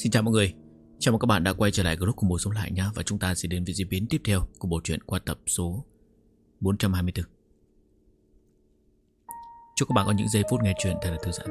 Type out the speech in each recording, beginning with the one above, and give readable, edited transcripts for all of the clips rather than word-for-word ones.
Xin chào mọi người, chào mừng các bạn đã quay trở lại group của Mùa Sống Lại nhé. Và chúng ta sẽ đến với diễn biến tiếp theo của bộ truyện qua tập số 424. Chúc các bạn có những giây phút nghe chuyện thật là thư giãn.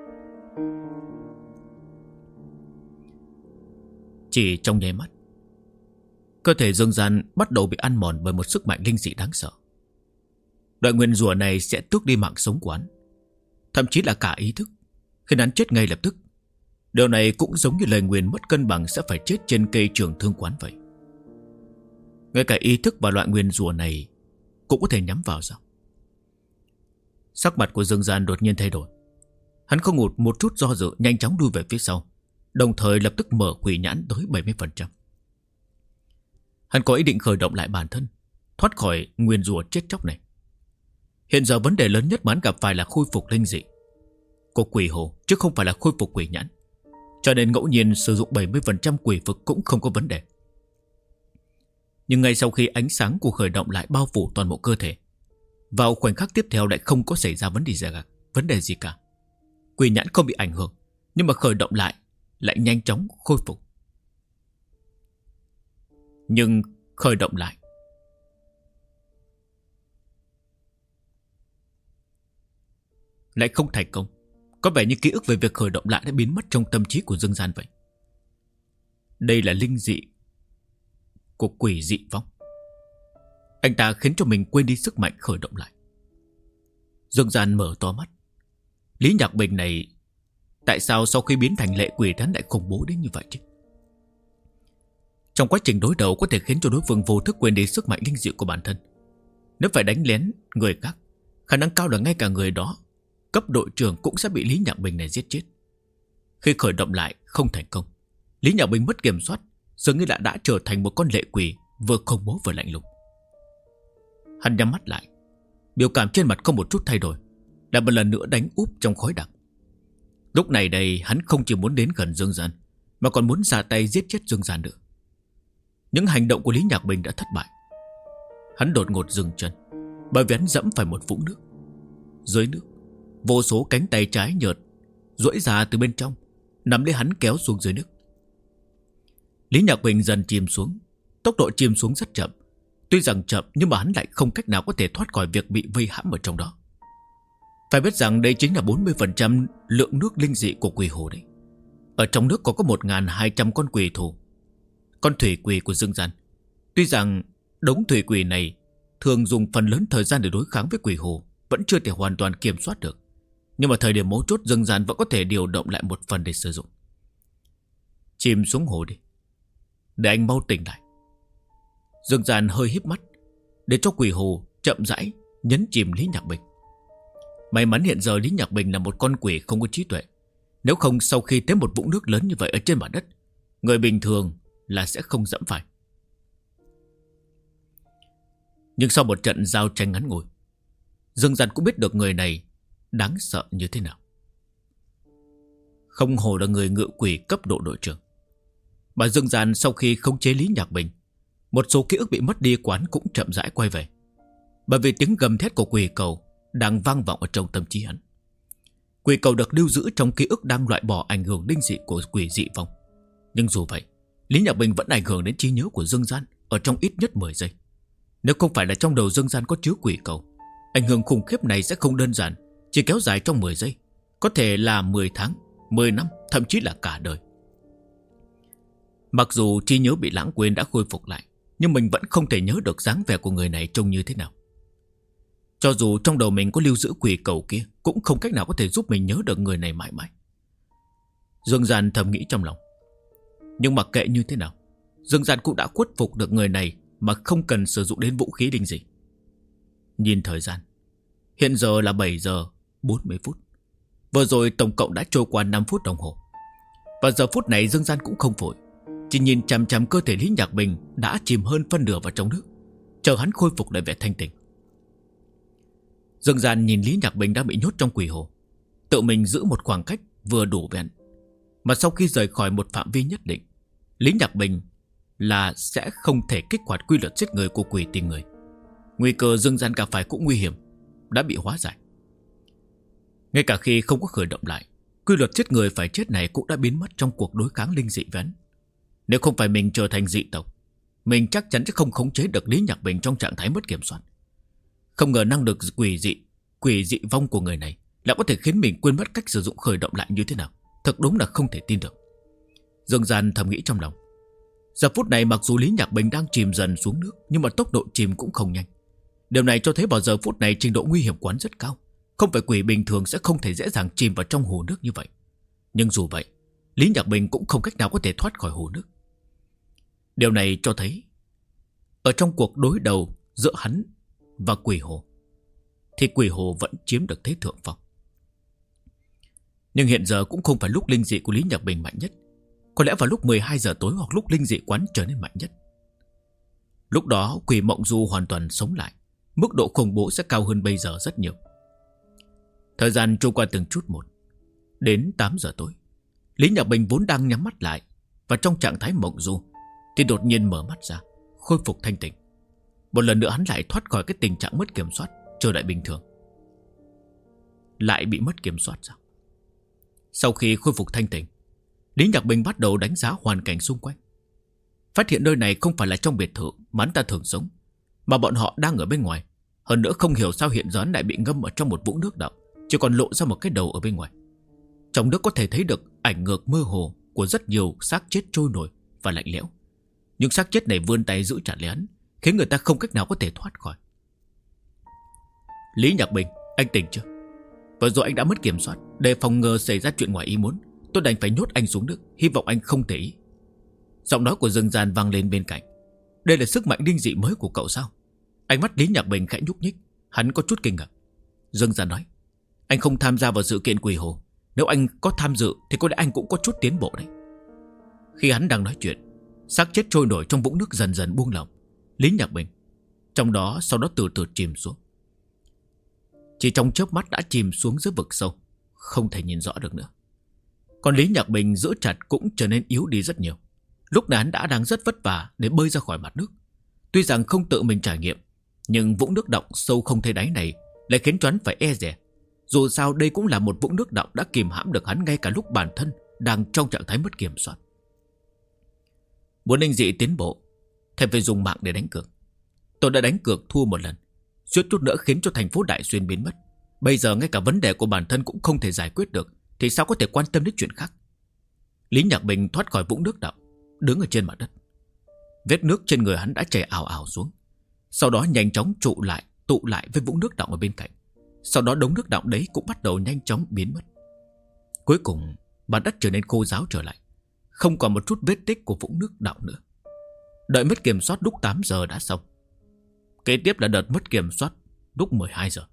Chỉ trong nháy mắt, cơ thể Dương Gian bắt đầu bị ăn mòn bởi một sức mạnh linh dị đáng sợ. Loại nguyên rủa này sẽ tước đi mạng sống của hắn, thậm chí là cả ý thức, khiến hắn chết ngay lập tức. Điều này cũng giống như lời nguyền mất cân bằng sẽ phải chết trên cây trường thương quán vậy. Ngay cả ý thức và loại nguyền rủa này cũng có thể nhắm vào sao? Sắc mặt của Dương Gian đột nhiên thay đổi. Hắn không ngụt một chút do dự, nhanh chóng đuôi về phía sau, đồng thời lập tức mở quỷ nhãn tới 70%. Hắn có ý định khởi động lại bản thân, thoát khỏi nguyền rủa chết chóc này. Hiện giờ vấn đề lớn nhất mà hắn gặp phải là khôi phục linh dị của quỷ hồ, chứ không phải là khôi phục quỷ nhãn. Cho nên ngẫu nhiên sử dụng 70% quỷ vực cũng không có vấn đề. Nhưng ngay sau khi ánh sáng của khởi động lại bao phủ toàn bộ cơ thể, vào khoảnh khắc tiếp theo lại không có xảy ra vấn đề gì cả. Quỷ nhãn không bị ảnh hưởng, nhưng mà khởi động lại nhanh chóng khôi phục. Nhưng khởi động lại không thành công. Có vẻ như ký ức về việc khởi động lại đã biến mất trong tâm trí của Dương Gian vậy. Đây là linh dị của quỷ dị vong. Anh ta khiến cho mình quên đi sức mạnh khởi động lại. Dương Gian mở to mắt. Lý Nhạc Bình này, tại sao sau khi biến thành lệ quỷ hắn lại khủng bố đến như vậy chứ? Trong quá trình đối đầu có thể khiến cho đối phương vô thức quên đi sức mạnh linh dị của bản thân. Nếu phải đánh lén người khác, khả năng cao là ngay cả người đó, cấp đội trưởng, cũng sẽ bị Lý Nhạc Bình này giết chết. Khi khởi động lại không thành công, Lý Nhạc Bình mất kiểm soát, dường như đã trở thành một con lệ quỷ vừa khủng bố vừa lạnh lùng. Hắn nhắm mắt lại, biểu cảm trên mặt không một chút thay đổi, lại một lần nữa đánh úp trong khói đặc. Lúc này đây hắn không chỉ muốn đến gần Dương Gian, mà còn muốn ra tay giết chết Dương Gian nữa. Những hành động của Lý Nhạc Bình đã thất bại. Hắn đột ngột dừng chân, bởi vì hắn dẫm phải một vũng nước. Dưới nước, vô số cánh tay trái nhợt duỗi ra từ bên trong, nắm lấy hắn kéo xuống dưới nước. Lý Nhạc Bình dần chìm xuống, tốc độ chìm xuống rất chậm. Tuy rằng chậm, nhưng mà hắn lại không cách nào có thể thoát khỏi việc bị vây hãm ở trong đó. Phải biết rằng đây chính là 40% lượng nước linh dị của quỷ hồ đấy. Ở trong nước có 1.200 con quỷ thù, con thủy quỷ của Dương Gian. Tuy rằng đống thủy quỷ này thường dùng phần lớn thời gian để đối kháng với quỷ hồ, vẫn chưa thể hoàn toàn kiểm soát được, nhưng mà thời điểm mấu chốt Dương Gian vẫn có thể điều động lại một phần để sử dụng. Chìm xuống hồ đi, để anh mau tỉnh lại. Dương Gian hơi híp mắt, để cho quỷ hồ chậm rãi nhấn chìm Lý Nhạc Bình. May mắn hiện giờ Lý Nhạc Bình là một con quỷ không có trí tuệ. Nếu không, sau khi thấy một vũng nước lớn như vậy ở trên mặt đất, người bình thường là sẽ không dẫm phải. Nhưng sau một trận giao tranh ngắn ngủi, Dương Gian cũng biết được người này đáng sợ như thế nào. Không hổ là người ngự quỷ cấp độ đội trưởng. Mà Dương Gian sau khi khống chế Lý Nhạc Bình, một số ký ức bị mất đi quán cũng chậm rãi quay về. Bởi vì tiếng gầm thét của quỷ cầu đang vang vọng ở trong tâm trí hắn. Quỷ cầu được lưu giữ trong ký ức đang loại bỏ ảnh hưởng linh dị của quỷ dị vong. Nhưng dù vậy, Lý Nhạc Bình vẫn ảnh hưởng đến trí nhớ của Dương Gian ở trong ít nhất 10 giây. Nếu không phải là trong đầu Dương Gian có chứa quỷ cầu, ảnh hưởng khủng khiếp này sẽ không đơn giản chỉ kéo dài trong 10 giây, có thể là 10 tháng, 10 năm, thậm chí là cả đời. Mặc dù trí nhớ bị lãng quên đã khôi phục lại, nhưng mình vẫn không thể nhớ được dáng vẻ của người này trông như thế nào. Cho dù trong đầu mình có lưu giữ quỷ cầu kia, cũng không cách nào có thể giúp mình nhớ được người này mãi mãi. Dương Gian thầm nghĩ trong lòng. Nhưng mặc kệ như thế nào, Dương Gian cũng đã khuất phục được người này mà không cần sử dụng đến vũ khí linh dị. Nhìn thời gian, hiện giờ là 7 giờ 40 phút. Vừa rồi tổng cộng đã trôi qua 5 phút đồng hồ. Và giờ phút này Dương Gian cũng không vội, chỉ nhìn chằm chằm cơ thể Lý Nhạc Bình đã chìm hơn phân nửa vào trong nước, chờ hắn khôi phục lại vẻ thanh tỉnh. Dương Gian nhìn Lý Nhạc Bình đã bị nhốt trong quỷ hồ, tự mình giữ một khoảng cách vừa đủ với hắn. Mà sau khi rời khỏi một phạm vi nhất định, Lý Nhạc Bình là sẽ không thể kích hoạt quy luật giết người của quỷ tình người. Nguy cơ Dương Gian gặp phải cũng nguy hiểm đã bị hóa giải. Ngay cả khi không có khởi động lại, Quy luật giết người phải chết này cũng đã biến mất trong cuộc đối kháng linh dị với hắn. Nếu không phải mình trở thành dị tộc, mình chắc chắn sẽ không khống chế được Lý Nhạc Bình trong trạng thái mất kiểm soát. Không ngờ năng lực quỷ dị vong của người này lại có thể khiến mình quên mất cách sử dụng khởi động lại như thế nào. Thật đúng là không thể tin được. Dương Gian thầm nghĩ trong lòng. Giờ phút này mặc dù Lý Nhạc Bình đang chìm dần xuống nước, nhưng mà tốc độ chìm cũng không nhanh. Điều này cho thấy vào giờ phút này trình độ nguy hiểm của hắn rất cao. Không phải quỷ bình thường sẽ không thể dễ dàng chìm vào trong hồ nước như vậy. Nhưng dù vậy, Lý Nhạc Bình cũng không cách nào có thể thoát khỏi hồ nước. Điều này cho thấy ở trong cuộc đối đầu giữa hắn và quỷ hồ thì quỷ hồ vẫn chiếm được thế thượng phong. Nhưng hiện giờ cũng không phải lúc linh dị của Lý Nhạc Bình mạnh nhất. Có lẽ vào lúc 12 giờ tối hoặc lúc linh dị quán trở nên mạnh nhất. Lúc đó quỷ mộng du hoàn toàn sống lại. Mức độ khủng bố sẽ cao hơn bây giờ rất nhiều. Thời gian trôi qua từng chút một. Đến 8 giờ tối, Lý Nhạc Bình vốn đang nhắm mắt lại và trong trạng thái mộng du thì đột nhiên mở mắt ra, khôi phục thanh tỉnh. Một lần nữa hắn lại thoát khỏi cái tình trạng mất kiểm soát, trở lại bình thường. Lại bị mất kiểm soát sao? Sau khi khôi phục thanh tỉnh, Lý Nhạc Bình bắt đầu đánh giá hoàn cảnh xung quanh. Phát hiện nơi này không phải là trong biệt thự mà hắn ta thường sống, mà bọn họ đang ở bên ngoài. Hơn nữa không hiểu sao hiện giờ hắn lại bị ngâm ở trong một vũng nước đọng, chỉ còn lộ ra một cái đầu ở bên ngoài. Trong nước có thể thấy được ảnh ngược mơ hồ của rất nhiều xác chết trôi nổi và lạnh lẽo. Nhưng xác chết này vươn tay giữ chặt lấy hắn, khiến người ta không cách nào có thể thoát khỏi. Lý Nhạc Bình, anh tỉnh chưa? Vừa rồi anh đã mất kiểm soát, để phòng ngừa xảy ra chuyện ngoài ý muốn, tôi đành phải nhốt anh xuống nước, hy vọng anh không để ý. Giọng nói của Dương Gian vang lên bên cạnh. Đây là sức mạnh linh dị mới của cậu sao? Ánh mắt Lý Nhạc Bình khẽ nhúc nhích, hắn có chút kinh ngạc. Dương Gian nói, anh không tham gia vào sự kiện quỷ hồ. Nếu anh có tham dự thì có lẽ anh cũng có chút tiến bộ đấy. Khi hắn đang nói chuyện, xác chết trôi nổi trong vũng nước dần dần buông lỏng. Lý Nhạc Bình trong đó sau đó từ từ chìm xuống. Chỉ trong chớp mắt đã chìm xuống dưới vực sâu, không thể nhìn rõ được nữa. Còn Lý Nhạc Bình giữ chặt cũng trở nên yếu đi rất nhiều. Lúc này hắn đã đang rất vất vả để bơi ra khỏi mặt nước. Tuy rằng không tự mình trải nghiệm, nhưng vũng nước đọng sâu không thấy đáy này lại khiến cho hắn phải e dè. Dù sao đây cũng là một vũng nước đọng đã kìm hãm được hắn ngay cả lúc bản thân đang trong trạng thái mất kiểm soát. Muốn linh dị tiến bộ, thèm phải dùng mạng để đánh cược. Tôi đã đánh cược thua một lần, suýt chút nữa khiến cho thành phố Đại Xuyên biến mất. Bây giờ ngay cả vấn đề của bản thân cũng không thể giải quyết được, thì sao có thể quan tâm đến chuyện khác. Lý Nhạc Bình thoát khỏi vũng nước đọng, đứng ở trên mặt đất. Vết nước trên người hắn đã chảy ào ào xuống, sau đó nhanh chóng tụ lại với vũng nước đọng ở bên cạnh. Sau đó đống nước đọng đấy cũng bắt đầu nhanh chóng biến mất. Cuối cùng mặt đất trở nên khô ráo trở lại, không còn một chút vết tích của vũng nước đọng nữa. Đợi mất kiểm soát lúc 8 giờ đã xong. Kế tiếp là đợt mất kiểm soát lúc 12 giờ.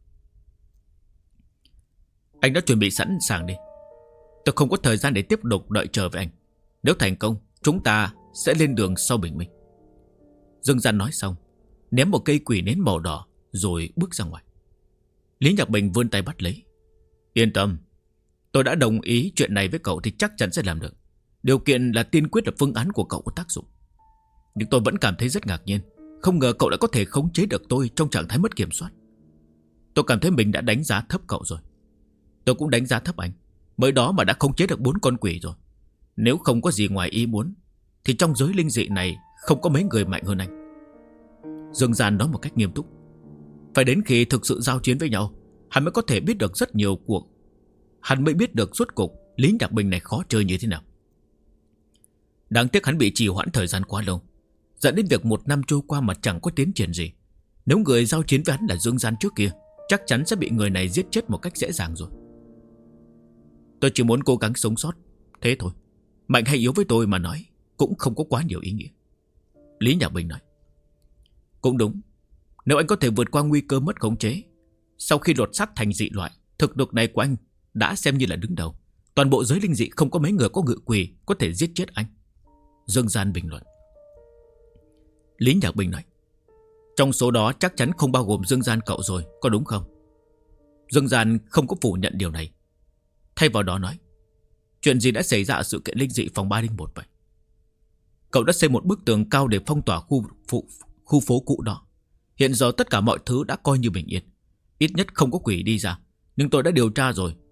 Anh đã chuẩn bị sẵn sàng đi. Tôi không có thời gian để tiếp tục đợi chờ với anh. Nếu thành công, chúng ta sẽ lên đường sau bình minh. Dương Gian nói xong, ném một cây quỷ nến màu đỏ rồi bước ra ngoài. Lý Nhạc Bình vươn tay bắt lấy. Yên tâm, tôi đã đồng ý chuyện này với cậu thì chắc chắn sẽ làm được. Điều kiện là tiên quyết là phương án của cậu có tác dụng. Nhưng tôi vẫn cảm thấy rất ngạc nhiên, không ngờ cậu đã có thể khống chế được tôi trong trạng thái mất kiểm soát. Tôi cảm thấy mình đã đánh giá thấp cậu rồi. Tôi cũng đánh giá thấp anh, mới đó mà đã khống chế được 4 con quỷ rồi. Nếu không có gì ngoài ý muốn thì trong giới linh dị này không có mấy người mạnh hơn anh. Dương Gian nói một cách nghiêm túc. Phải đến khi thực sự giao chiến với nhau, hắn mới có thể biết được rất nhiều cuộc. Hắn mới biết được suốt cuộc Lý Nhạc Bình này khó chơi như thế nào. Đáng tiếc hắn bị trì hoãn thời gian quá lâu, dẫn đến việc 1 năm trôi qua mà chẳng có tiến triển gì. Nếu người giao chiến với hắn là Dương Gian trước kia, chắc chắn sẽ bị người này giết chết một cách dễ dàng rồi. Tôi chỉ muốn cố gắng sống sót, thế thôi. Mạnh hay yếu với tôi mà nói cũng không có quá nhiều ý nghĩa. Lý Nhạc Bình nói. Cũng đúng. Nếu anh có thể vượt qua nguy cơ mất khống chế, sau khi lột xác thành dị loại, thực lực này của anh đã xem như là đứng đầu. Toàn bộ giới linh dị không có mấy người có ngự quỷ có thể giết chết anh. Dương Gian bình luận. Lý Nhạc Bình nói. Trong số đó chắc chắn không bao gồm Dương Gian cậu rồi, có đúng không? Dương Gian không có phủ nhận điều này. Thay vào đó nói. Chuyện gì đã xảy ra ở sự kiện linh dị phòng 301 vậy? Cậu đã xây một bức tường cao để phong tỏa khu phố cũ đó. Hiện giờ tất cả mọi thứ đã coi như bình yên. Ít nhất không có quỷ đi ra. Nhưng tôi đã điều tra rồi,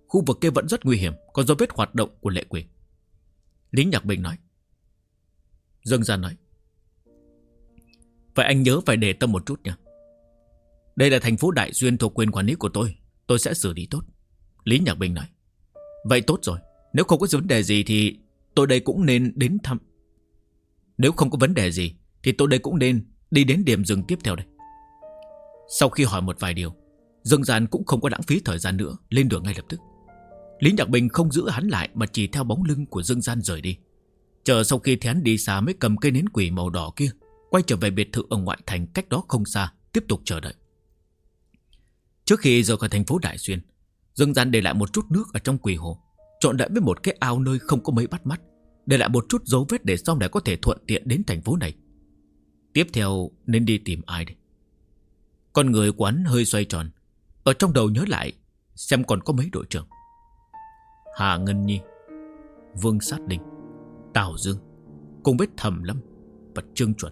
khu vực kia vẫn rất nguy hiểm, có dấu vết hoạt động của lệ quỷ. Lý Nhạc Bình nói. Dương Gian nói. Vậy anh nhớ phải để tâm một chút nha. Đây là thành phố Đại Xuyên thuộc quyền quản lý của tôi sẽ xử lý tốt. Lý Nhạc Bình nói. Vậy tốt rồi, nếu không có vấn đề gì thì tôi đây cũng nên đến thăm. Nếu không có vấn đề gì thì tôi đây cũng nên đi đến điểm dừng tiếp theo đây. Sau khi hỏi một vài điều, Dương Gian cũng không có lãng phí thời gian nữa, lên đường ngay lập tức. Lý Nhạc Bình không giữ hắn lại mà chỉ theo bóng lưng của Dương Gian rời đi. Chờ sau khi hắn đi xa mới cầm cây nến quỷ màu đỏ kia, quay trở về biệt thự ở ngoại thành cách đó không xa, tiếp tục chờ đợi. Trước khi rời khỏi thành phố Đại Xuyên, Dương Gian để lại một chút nước ở trong quỷ hồ, chọn đợi với một cái ao nơi không có mấy bắt mắt, để lại một chút dấu vết để sau này có thể thuận tiện đến thành phố này. Tiếp theo nên đi tìm ai đây? Con người quán hơi xoay tròn, ở trong đầu nhớ lại xem còn có mấy đội trưởng: Hà Ngân Nhi, Vương Sát Linh, Tào Dương, cùng với Thẩm Lâm và Trương Chuẩn.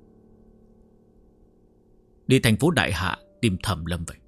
Đi thành phố Đại Hạ tìm Thẩm Lâm vậy.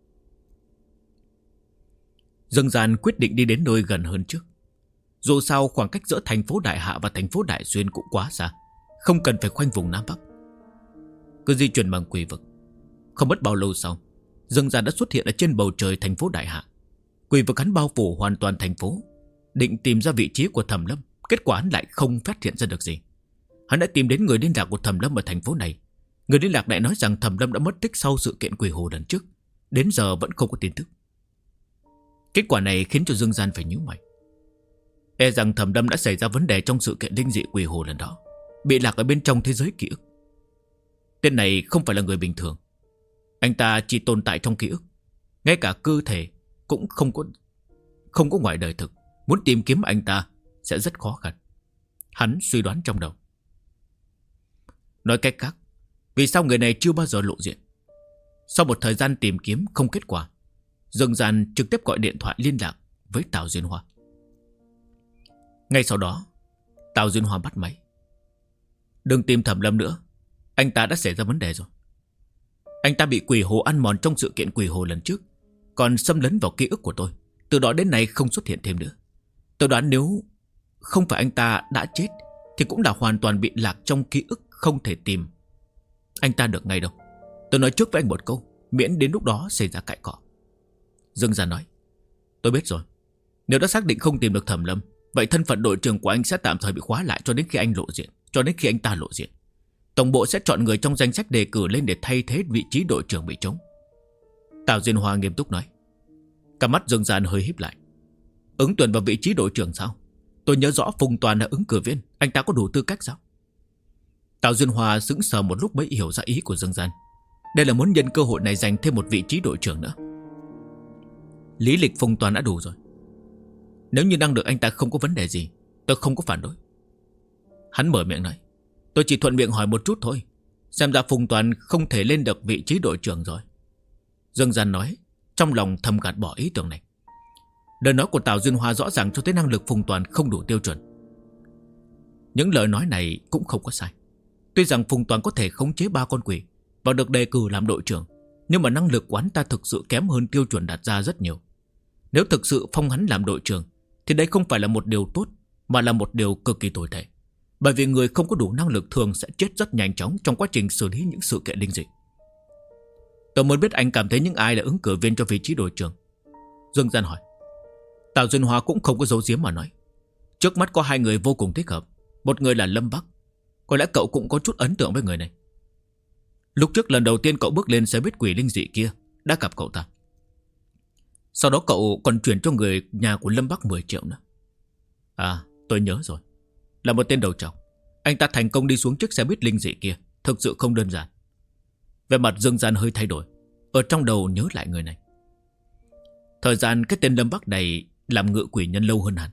Dương Gian quyết định đi đến nơi gần hơn trước. Dù sao khoảng cách giữa thành phố Đại Hạ và thành phố Đại Xuyên cũng quá xa, không cần phải khoanh vùng Nam Bắc. Cứ di chuyển bằng quỷ vực. Không mất bao lâu sau, Dương Gian đã xuất hiện ở trên bầu trời thành phố Đại Hạ. Quỷ vực hắn bao phủ hoàn toàn thành phố, định tìm ra vị trí của Thẩm Lâm. Kết quả hắn lại không phát hiện ra được gì. Hắn đã tìm đến người liên lạc của Thẩm Lâm ở thành phố này. Người liên lạc lại nói rằng Thẩm Lâm đã mất tích sau sự kiện quỷ hồ lần trước, đến giờ vẫn không có tin tức. Kết quả này khiến cho Dương Gian phải nhíu mày. E rằng Thẩm Lâm đã xảy ra vấn đề trong sự kiện linh dị quỷ hồ lần đó, bị lạc ở bên trong thế giới ký ức. Tên này không phải là người bình thường. Anh ta chỉ tồn tại trong ký ức, ngay cả cơ thể cũng không có ngoài đời thực. Muốn tìm kiếm anh ta sẽ rất khó khăn, hắn suy đoán trong đầu. Nói cách khác, vì sao người này chưa bao giờ lộ diện? Sau một thời gian tìm kiếm không kết quả, Dương Gian trực tiếp gọi điện thoại liên lạc với Tào Duyên Hoa. Ngay sau đó, Tào Duyên Hoa bắt máy. Đừng tìm Thẩm Lâm nữa, anh ta đã xảy ra vấn đề rồi. Anh ta bị quỷ hồ ăn mòn trong sự kiện quỷ hồ lần trước, còn xâm lấn vào ký ức của tôi. Từ đó đến nay không xuất hiện thêm nữa. Tôi đoán nếu không phải anh ta đã chết thì cũng đã hoàn toàn bị lạc trong ký ức, không thể tìm anh ta được ngay đâu. Tôi nói trước với anh một câu, miễn đến lúc đó xảy ra cãi cọ. Dương Gian nói. Tôi biết rồi. Nếu đã xác định không tìm được Thẩm Lâm, vậy thân phận đội trưởng của anh sẽ tạm thời bị khóa lại cho đến khi anh lộ diện, cho đến khi anh ta lộ diện. Tổng bộ sẽ chọn người trong danh sách đề cử lên để thay thế vị trí đội trưởng bị trống. Tào Duyên Hoa nghiêm túc nói. Cả mắt Dương Gian hơi híp lại. Ứng tuyển vào vị trí đội trưởng sao? Tôi nhớ rõ Phùng Toàn là ứng cử viên, anh ta có đủ tư cách sao? Tào Duyên Hoa sững sờ một lúc mới hiểu ra ý của Dương Gian. Đây là muốn nhân cơ hội này giành thêm một vị trí đội trưởng nữa. Lý lịch Phùng Toàn đã đủ rồi. Nếu như năng lực anh ta không có vấn đề gì, tôi không có phản đối. Hắn mở miệng nói. Tôi chỉ thuận miệng hỏi một chút thôi. Xem ra Phùng Toàn không thể lên được vị trí đội trưởng rồi. Dương Gian nói, trong lòng thầm gạt bỏ ý tưởng này. Lời nói của Tào Duyên Hoa rõ ràng cho thấy năng lực Phùng Toàn không đủ tiêu chuẩn. Những lời nói này cũng không có sai. Tuy rằng Phùng Toàn có thể khống chế 3 con quỷ và được đề cử làm đội trưởng, nhưng mà năng lực của hắn ta thực sự kém hơn tiêu chuẩn đặt ra rất nhiều. Nếu thực sự phong hắn làm đội trưởng thì đây không phải là một điều tốt, mà là một điều cực kỳ tồi tệ. Bởi vì người không có đủ năng lực thường sẽ chết rất nhanh chóng trong quá trình xử lý những sự kiện linh dị. Tôi muốn biết anh cảm thấy những ai là ứng cử viên cho vị trí đội trưởng. Dương Gian hỏi. Tào Duyên Hoa cũng không có giấu giếm mà nói. Trước mắt có 2 người vô cùng thích hợp. Một người là Lâm Bắc. Có lẽ cậu cũng có chút ấn tượng với người này. Lúc trước lần đầu tiên cậu bước lên xe buýt quỷ linh dị kia đã gặp cậu ta. Sau đó cậu còn chuyển cho người nhà của Lâm Bắc 10 triệu nữa. À, tôi nhớ rồi. Là một tên đầu trọc. Anh ta thành công đi xuống chiếc xe buýt linh dị kia, thực sự không đơn giản. Về mặt Dương Gian hơi thay đổi, ở trong đầu nhớ lại người này. Thời gian cái tên Lâm Bắc này làm ngự quỷ nhân lâu hơn hẳn,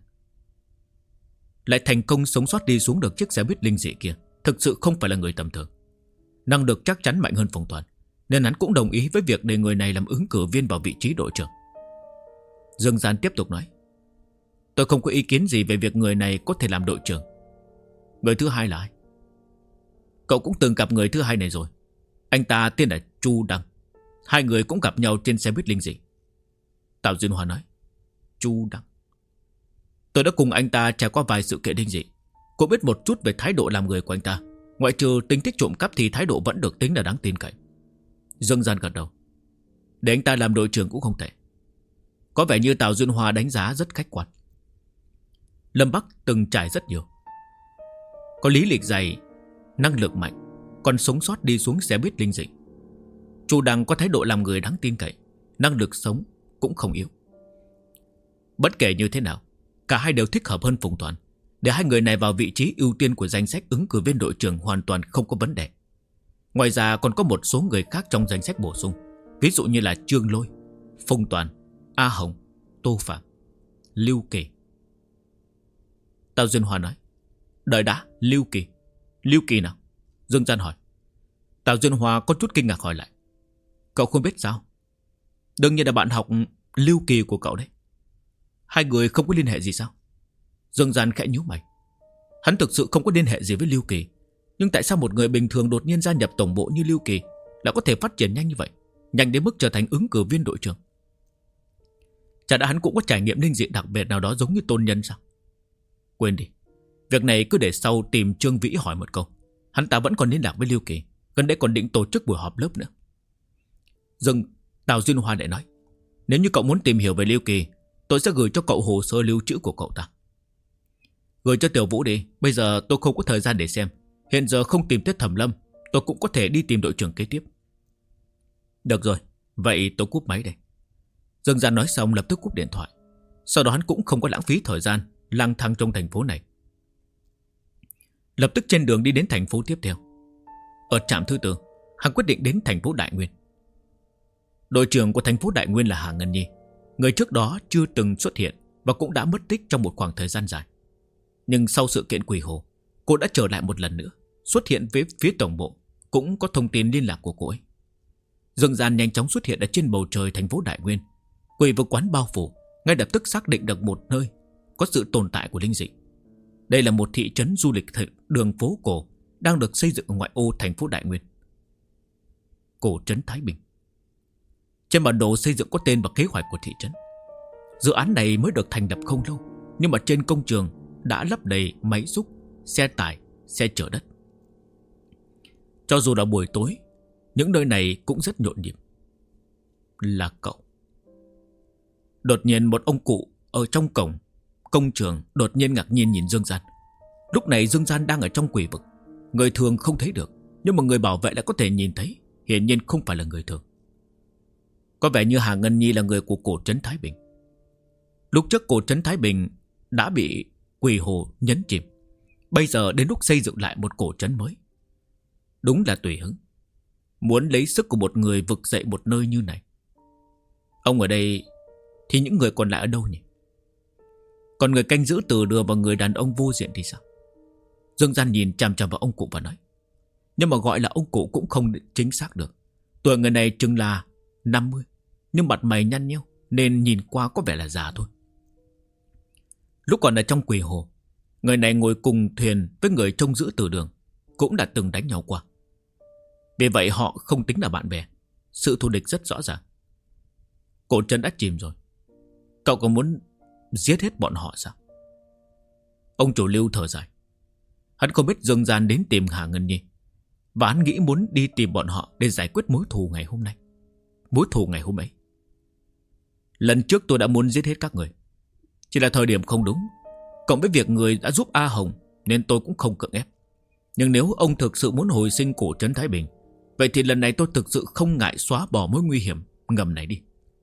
lại thành công sống sót đi xuống được chiếc xe buýt linh dị kia, thực sự không phải là người tầm thường. Năng lực chắc chắn mạnh hơn Phùng Toàn, nên hắn cũng đồng ý với việc để người này làm ứng cử viên vào vị trí đội trưởng. Dương Gian tiếp tục nói. Tôi không có ý kiến gì về việc người này có thể làm đội trưởng. Người thứ hai là ai? Cậu cũng từng gặp người thứ hai này rồi. Anh ta tên là Chu Đăng. 2 người cũng gặp nhau trên xe buýt linh dị. Tào Duyên Hoa nói. Chu Đăng. Tôi đã cùng anh ta trải qua vài sự kiện linh dị, cũng biết một chút về thái độ làm người của anh ta. Ngoại trừ tính thích trộm cắp thì thái độ vẫn được tính là đáng tin cậy. Dương Gian gật đầu. Để anh ta làm đội trưởng cũng không tệ. Có vẻ như Tào Duyên Hoa đánh giá rất khách quan. Lâm Bắc từng trải rất nhiều, có lý lịch dày, năng lực mạnh, còn sống sót đi xuống sẽ biết linh dị. Chu Đăng có thái độ làm người đáng tin cậy, năng lực sống cũng không yếu. Bất kể như thế nào, cả hai đều thích hợp hơn Phùng Toàn. Để hai người này vào vị trí ưu tiên của danh sách ứng cử viên đội trưởng hoàn toàn không có vấn đề. Ngoài ra còn có một số người khác trong danh sách bổ sung, ví dụ như là Trương Lôi, Phùng Toàn, A Hồng, Tô Phạm, Lưu Kỳ. Tào Duyên Hoa nói. Đợi đã, Lưu Kỳ. Lưu Kỳ nào? Dương Gian hỏi. Tào Duyên Hoa có chút kinh ngạc hỏi lại. Cậu không biết sao? Đương nhiên là bạn học Lưu Kỳ của cậu đấy. Hai người không có liên hệ gì sao? Dương Gian khẽ nhíu mày. Hắn thực sự không có liên hệ gì với Lưu Kỳ, nhưng tại sao một người bình thường đột nhiên gia nhập tổng bộ như Lưu Kỳ lại có thể phát triển nhanh như vậy, nhanh đến mức trở thành ứng cử viên đội trưởng? Chả đã hắn cũng có trải nghiệm linh dị đặc biệt nào đó giống như Tôn Nhân sao? Quên đi, việc này cứ để sau tìm Trương Vĩ hỏi một câu. Hắn ta vẫn còn liên lạc với Lưu Kỳ, gần đây còn định tổ chức buổi họp lớp nữa. Tào Duyên Hoa lại nói. Nếu như cậu muốn tìm hiểu về Lưu Kỳ, tôi sẽ gửi cho cậu hồ sơ lưu trữ của cậu ta. Gửi cho Tiểu Vũ đi, bây giờ tôi không có thời gian để xem. Hiện giờ không tìm tới Thẩm Lâm, tôi cũng có thể đi tìm đội trưởng kế tiếp. Được rồi, vậy tôi cúp máy đây. Dương Gian nói xong lập tức cúp điện thoại. Sau đó hắn cũng không có lãng phí thời gian lang thang trong thành phố này. Lập tức trên đường đi đến thành phố tiếp theo. Ở trạm thứ tư, hắn quyết định đến thành phố Đại Nguyên. Đội trưởng của thành phố Đại Nguyên là Hà Ngân Nhi. Người trước đó chưa từng xuất hiện và cũng đã mất tích trong một khoảng thời gian dài. Nhưng sau sự kiện Quỷ Hồ, cô đã trở lại một lần nữa, xuất hiện với phía tổng bộ, cũng có thông tin liên lạc của cô ấy. Dương Gian nhanh chóng xuất hiện ở trên bầu trời thành phố Đại Nguyên. Quỷ vực quán bao phủ, ngay lập tức xác định được một nơi có sự tồn tại của linh dị. Đây là một thị trấn du lịch đường phố cổ đang được xây dựng ở ngoại ô thành phố Đại Nguyên. Cổ trấn Thái Bình. Trên bản đồ xây dựng có tên và kế hoạch của thị trấn. Dự án này mới được thành lập không lâu, nhưng mà trên công trường đã lắp đầy máy xúc, xe tải, xe chở đất. Cho dù là buổi tối, những nơi này cũng rất nhộn nhịp. Là cậu. Đột nhiên một ông cụ ở trong cổng công trường đột nhiên ngạc nhiên nhìn Dương Gian. Lúc này Dương Gian đang ở trong quỷ vực, người thường không thấy được, nhưng mà người bảo vệ lại có thể nhìn thấy. Hiển nhiên không phải là người thường. Có vẻ như Hà Ngân Nhi là người của cổ trấn Thái Bình. Lúc trước cổ trấn Thái Bình đã bị Quỷ Hồ nhấn chìm, bây giờ đến lúc xây dựng lại một cổ trấn mới. Đúng là tùy hứng, muốn lấy sức của một người vực dậy một nơi như này. Ông ở đây thì những người còn lại ở đâu nhỉ? Còn người canh giữ từ đường và người đàn ông vô diện thì sao? Dương Gian nhìn chằm chằm vào ông cụ và nói. Nhưng mà gọi là ông cụ cũng không chính xác được. Tuổi người này chừng là 50, nhưng mặt mày nhăn nheo nên nhìn qua có vẻ là già thôi. Lúc còn ở trong Quỷ Hồ, người này ngồi cùng thuyền với người trông giữ từ đường, cũng đã từng đánh nhau qua. Vì vậy họ không tính là bạn bè. Sự thù địch rất rõ ràng. Cổ trấn đã chìm rồi, cậu có muốn giết hết bọn họ sao? Ông chủ Lưu thở dài. Hắn không biết Dương Gian đến tìm Hà Ngân Nhi, và hắn nghĩ muốn đi tìm bọn họ để giải quyết mối thù ngày hôm nay. Mối thù ngày hôm ấy. Lần trước tôi đã muốn giết hết các người, chỉ là thời điểm không đúng, cộng với việc người đã giúp A Hồng nên tôi cũng không cưỡng ép. Nhưng nếu ông thực sự muốn hồi sinh cổ trấn Thái Bình, vậy thì lần này tôi thực sự không ngại xóa bỏ mối nguy hiểm ngầm này đi.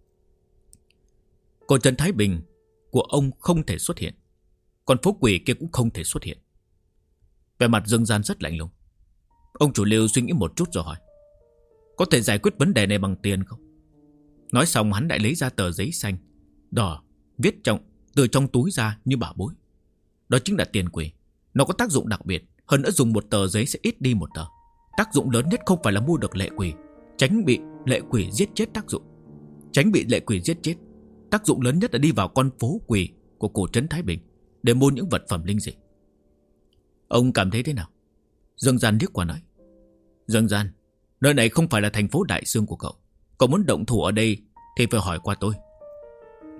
Cổ trấn Thái Bình của ông không thể xuất hiện, còn phố quỷ kia cũng không thể xuất hiện. Vẻ mặt Dương Gian rất lạnh lùng. Ông chủ Lưu suy nghĩ một chút rồi hỏi. Có thể giải quyết vấn đề này bằng tiền không? Nói xong hắn lại lấy ra tờ giấy xanh đỏ viết từ trong túi ra như bảo bối. Đó chính là tiền quỷ. Nó có tác dụng đặc biệt, hơn nữa dùng một tờ giấy sẽ ít đi một tờ. Tác dụng lớn nhất không phải là mua được lệ quỷ, tránh bị lệ quỷ giết chết tác dụng. Tránh bị lệ quỷ giết chết. Tác dụng lớn nhất là đi vào con phố quỷ của cổ trấn Thái Bình để mua những vật phẩm linh dị. Ông cảm thấy thế nào? Dương Gian liếc qua nói. Dương Gian, nơi này không phải là thành phố Đại Sương của cậu. Cậu muốn động thủ ở đây thì phải hỏi qua tôi.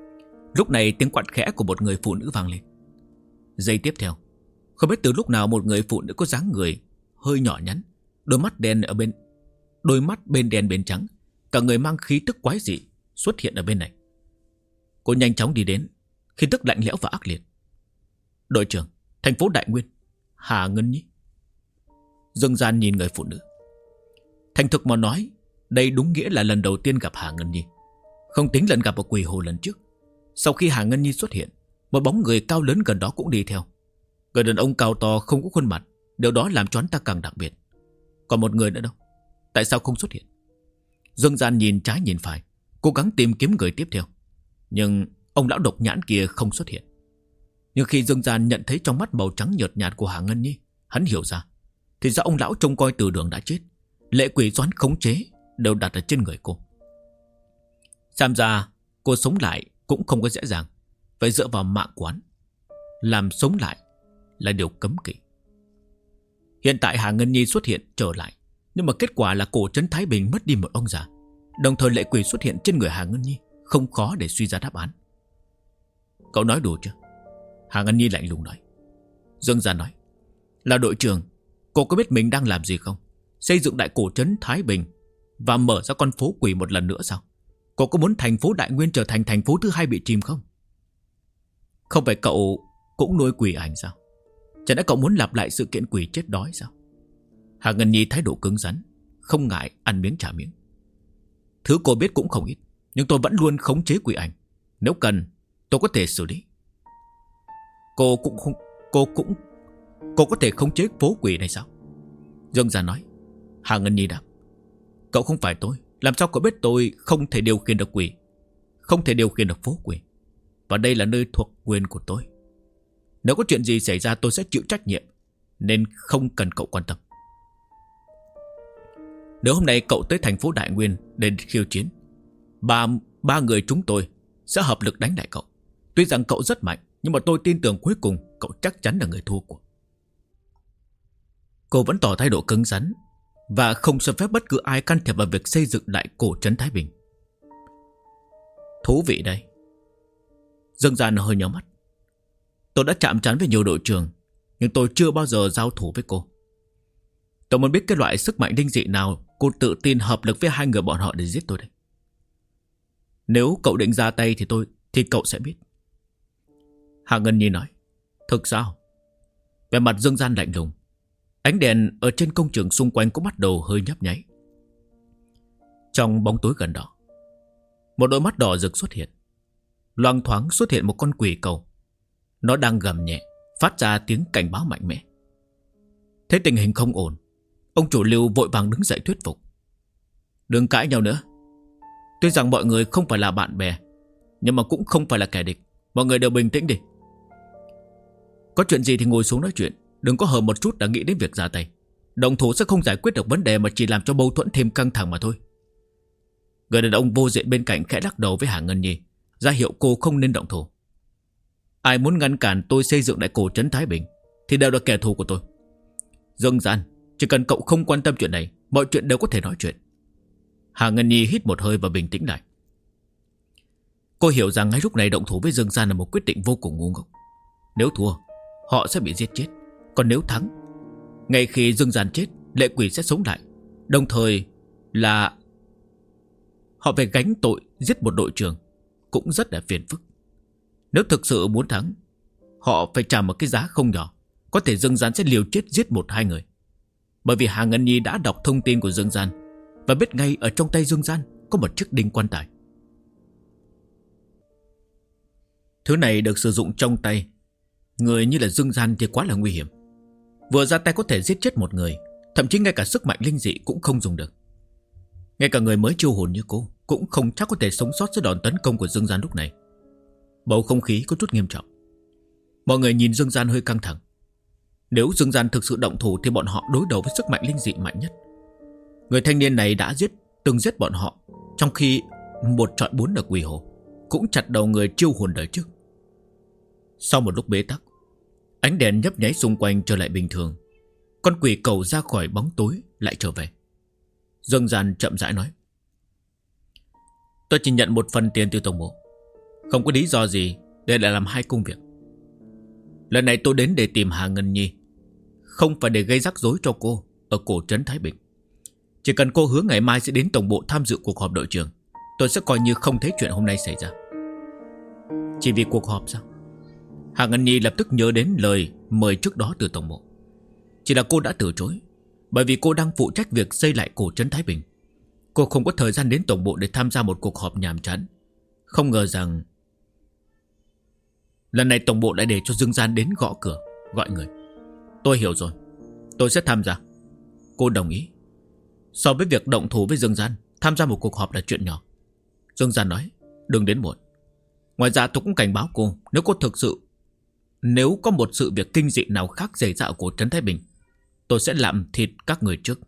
Lúc này tiếng quát khẽ của một người phụ nữ vang lên. Giây tiếp theo, không biết từ lúc nào một người phụ nữ có dáng người hơi nhỏ nhắn, đôi mắt bên đen bên trắng, cả người mang khí tức quái dị xuất hiện ở bên này. Cô nhanh chóng đi đến, khí tức lạnh lẽo và ác liệt. Đội trưởng, thành phố Đại Nguyên, Hà Ngân Nhi. Dương Gian nhìn người phụ nữ. Thành thực mà nói, đây đúng nghĩa là lần đầu tiên gặp Hà Ngân Nhi, không tính lần gặp ở Quỷ Hồ lần trước. Sau khi Hà Ngân Nhi xuất hiện, một bóng người cao lớn gần đó cũng đi theo. Người đàn ông cao to không có khuôn mặt, điều đó làm cho hắn ta càng đặc biệt. Còn một người nữa đâu? Tại sao không xuất hiện? Dương Gian nhìn trái nhìn phải, cố gắng tìm kiếm người tiếp theo. Nhưng ông lão độc nhãn kia không xuất hiện. Nhưng khi Dương Gian nhận thấy trong mắt màu trắng nhợt nhạt của Hà Ngân Nhi, hắn hiểu ra, thì ra ông lão trông coi từ đường đã chết, lệ quỷ doán khống chế đều đặt ở trên người cô. Xem ra cô sống lại cũng không có dễ dàng, phải dựa vào mạng quán. Làm sống lại là điều cấm kỵ. Hiện tại Hà Ngân Nhi xuất hiện trở lại, nhưng mà kết quả là cổ trấn Thái Bình mất đi một ông già, đồng thời lệ quỷ xuất hiện trên người Hà Ngân Nhi, không khó để suy ra đáp án. Cậu nói đủ chưa? Hà Ngân Nhi lạnh lùng nói. Dương Gian nói, là đội trưởng, cô có biết mình đang làm gì không? Xây dựng đại cổ trấn Thái Bình và mở ra con phố quỷ một lần nữa sao? Cô có muốn thành phố Đại Nguyên trở thành thành phố thứ hai bị chìm không? Không phải cậu cũng nuôi quỷ ảnh sao? Chẳng lẽ cậu muốn lặp lại sự kiện quỷ chết đói sao? Hà Ngân Nhi thái độ cứng rắn, không ngại ăn miếng trả miếng. Thứ cô biết cũng không ít, nhưng tôi vẫn luôn khống chế quỷ ảnh. Nếu cần, tôi có thể xử lý. Cô có thể khống chế phố quỷ này sao? Dương Gia nói. Hà Ngân Nhi đáp, cậu không phải tôi, làm sao cậu biết tôi không thể điều khiển được quỷ, không thể điều khiển được phố quỷ? Và đây là nơi thuộc quyền của tôi. Nếu có chuyện gì xảy ra tôi sẽ chịu trách nhiệm, nên không cần cậu quan tâm. Nếu hôm nay cậu tới thành phố Đại Nguyên để khiêu chiến, ba người chúng tôi sẽ hợp lực đánh lại cậu. Tuy rằng cậu rất mạnh, nhưng mà tôi tin tưởng cuối cùng cậu chắc chắn là người thua cuộc. Cô vẫn tỏ thái độ cứng rắn và không cho phép bất cứ ai can thiệp vào việc xây dựng đại cổ trấn Thái Bình. Thú vị đây. Dương Gian hơi nhíu mắt. Tôi đã chạm trán với nhiều đội trưởng, nhưng tôi chưa bao giờ giao thủ với cô. Tôi muốn biết cái loại sức mạnh linh dị nào cô tự tin hợp lực với hai người bọn họ để giết tôi đây. Nếu cậu định ra tay thì cậu sẽ biết. Hà Ngân Nhi nói. Thực sao? Về mặt Dương Gian lạnh lùng. Ánh đèn ở trên công trường xung quanh cũng bắt đầu hơi nhấp nháy. Trong bóng tối gần đó, một đôi mắt đỏ rực xuất hiện. Loang thoáng xuất hiện một con quỷ cầu. Nó đang gầm nhẹ, phát ra tiếng cảnh báo mạnh mẽ. Thấy tình hình không ổn, ông chủ Lưu vội vàng đứng dậy thuyết phục. Đừng cãi nhau nữa. Tuy rằng mọi người không phải là bạn bè, nhưng mà cũng không phải là kẻ địch. Mọi người đều bình tĩnh đi. Có chuyện gì thì ngồi xuống nói chuyện, đừng có hờ một chút đã nghĩ đến việc ra tay. Động thủ sẽ không giải quyết được vấn đề, mà chỉ làm cho mâu thuẫn thêm căng thẳng mà thôi. Người đàn ông vô diện bên cạnh khẽ lắc đầu với Hà Ngân Nhi, ra hiệu cô không nên động thủ. Ai muốn ngăn cản tôi xây dựng đại cổ trấn Thái Bình thì đều là kẻ thù của tôi. Dương Gian, chỉ cần cậu không quan tâm chuyện này, mọi chuyện đều có thể nói chuyện. Hà Ngân Nhi hít một hơi và bình tĩnh lại. Cô hiểu rằng ngay lúc này động thủ với Dương Gian là một quyết định vô cùng ngu ngốc. Nếu thua, họ sẽ bị giết chết. Còn nếu thắng, ngay khi Dương Gian chết, lệ quỷ sẽ sống lại. Đồng thời là họ phải gánh tội giết một đội trưởng, cũng rất là phiền phức. Nếu thực sự muốn thắng, họ phải trả một cái giá không nhỏ. Có thể Dương Gian sẽ liều chết giết 1-2 người. Bởi vì Hà Ngân Nhi đã đọc thông tin của Dương Gian và biết ngay ở trong tay Dương Gian có một chiếc đinh quan tài. Thứ này được sử dụng trong tay người như là Dương Gian thì quá là nguy hiểm. Vừa ra tay có thể giết chết một người, thậm chí ngay cả sức mạnh linh dị cũng không dùng được. Ngay cả người mới chiêu hồn như cô cũng không chắc có thể sống sót dưới đòn tấn công của Dương Gian lúc này. Bầu không khí có chút nghiêm trọng. Mọi người nhìn Dương Gian hơi căng thẳng. Nếu Dương Gian thực sự động thủ thì bọn họ đối đầu với sức mạnh linh dị mạnh nhất. Người thanh niên này đã từng giết bọn họ, trong khi 1-4 ở Quỷ Hồ, cũng chặt đầu người chiêu hồn đời trước. Sau một lúc bế tắc, ánh đèn nhấp nháy xung quanh trở lại bình thường. Con quỷ cầu ra khỏi bóng tối lại trở về. Dương Gian chậm rãi nói. Tôi chỉ nhận 1 phần tiền từ tổng bộ. Không có lý do gì để lại làm hai công việc. Lần này tôi đến để tìm Hà Ngân Nhi, không phải để gây rắc rối cho cô ở cổ trấn Thái Bình. Chỉ cần cô hứa ngày mai sẽ đến tổng bộ tham dự cuộc họp đội trưởng, tôi sẽ coi như không thấy chuyện hôm nay xảy ra. Chỉ vì cuộc họp sao? Hà Ngân Nhi lập tức nhớ đến lời mời trước đó từ tổng bộ. Chỉ là cô đã từ chối, bởi vì cô đang phụ trách việc xây lại cổ trấn Thái Bình. Cô không có thời gian đến tổng bộ để tham gia một cuộc họp nhàm chán. Không ngờ rằng lần này tổng bộ lại để cho Dương Gian đến gõ cửa, gọi người. Tôi hiểu rồi, tôi sẽ tham gia. Cô đồng ý. So với việc động thủ với Dương Gian, tham gia một cuộc họp là chuyện nhỏ. Dương Gian nói, đừng đến muộn. Ngoài ra tôi cũng cảnh báo cô, nếu có một sự việc kinh dị nào khác xảy ra ở cổ trấn Thái Bình, tôi sẽ làm thịt các người trước.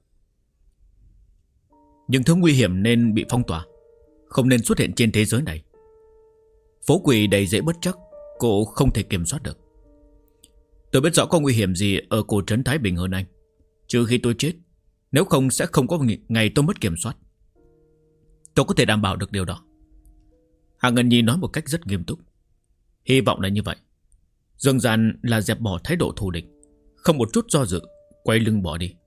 Nhưng thứ nguy hiểm nên bị phong tỏa, không nên xuất hiện trên thế giới này. Phố quỷ đầy dễ bất trắc, cô không thể kiểm soát được. Tôi biết rõ có nguy hiểm gì ở cổ trấn Thái Bình hơn anh, trừ khi tôi chết. Nếu không sẽ không có ngày tôi mất kiểm soát. Tôi có thể đảm bảo được điều đó. Hà Ngân Nhi nói một cách rất nghiêm túc. Hy vọng là như vậy. Dương Gian là dẹp bỏ thái độ thù địch, không một chút do dự, quay lưng bỏ đi.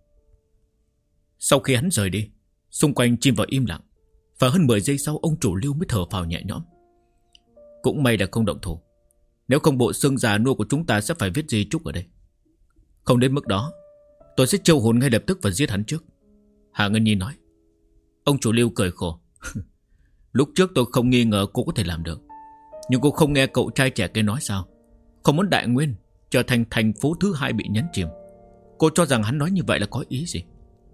Sau khi hắn rời đi, xung quanh chìm vào im lặng. Và hơn 10 giây sau, ông chủ Lưu mới thở phào nhẹ nhõm. Cũng may là không động thủ, nếu không bộ xương già nua của chúng ta sẽ phải viết di chúc ở đây. Không đến mức đó, tôi sẽ triệu hồn ngay lập tức và giết hắn trước. Hà Ngân Nhi nói. Ông chủ Lưu cười khổ. Lúc trước tôi không nghi ngờ cô có thể làm được, nhưng cô không nghe cậu trai trẻ kia nói sao? Không muốn Đại Nguyên trở thành thành phố thứ 2 bị nhấn chìm. Cô cho rằng hắn nói như vậy là có ý gì?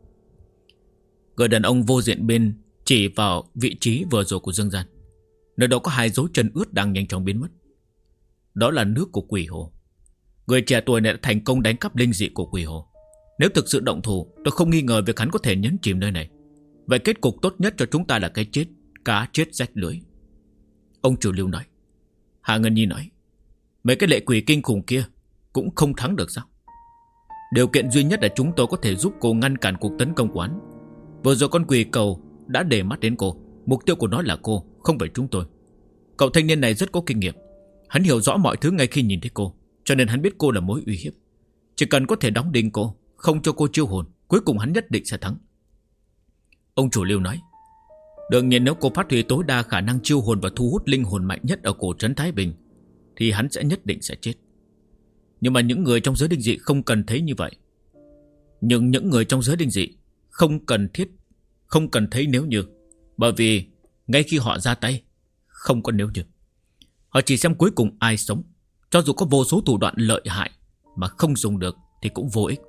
Người đàn ông vô diện bên chỉ vào vị trí vừa rồi của Dương Gian. Nơi đó có 2 dấu chân ướt đang nhanh chóng biến mất. Đó là nước của Quỷ Hồ. Người trẻ tuổi này đã thành công đánh cắp linh dị của Quỷ Hồ. Nếu thực sự động thủ, tôi không nghi ngờ việc hắn có thể nhấn chìm nơi này. Vậy kết cục tốt nhất cho chúng ta là cái chết, cá chết rách lưới. Ông chủ Lưu nói. Hạ Ngân Nhi nói. Mấy cái lệ quỷ kinh khủng kia cũng không thắng được sao? Điều kiện duy nhất là chúng tôi có thể giúp cô ngăn cản cuộc tấn công của hắn. Vừa rồi con quỷ cầu đã để mắt đến cô. Mục tiêu của nó là cô, không phải chúng tôi. Cậu thanh niên này rất có kinh nghiệm. Hắn hiểu rõ mọi thứ ngay khi nhìn thấy cô, cho nên hắn biết cô là mối uy hiếp. Chỉ cần có thể đóng đinh cô, không cho cô chiêu hồn, cuối cùng hắn nhất định sẽ thắng. Ông chủ Lưu nói. Đương nhiên nếu cô phát huy tối đa khả năng chiêu hồn và thu hút linh hồn mạnh nhất ở cổ trấn Thái Bình, thì hắn sẽ nhất định sẽ chết. Nhưng mà những người trong giới đinh dị không cần thấy như vậy. Nhưng những người trong giới đinh dị không cần thấy nếu như. Bởi vì ngay khi họ ra tay, không có nếu như. Họ chỉ xem cuối cùng ai sống. Cho dù có vô số thủ đoạn lợi hại mà không dùng được thì cũng vô ích.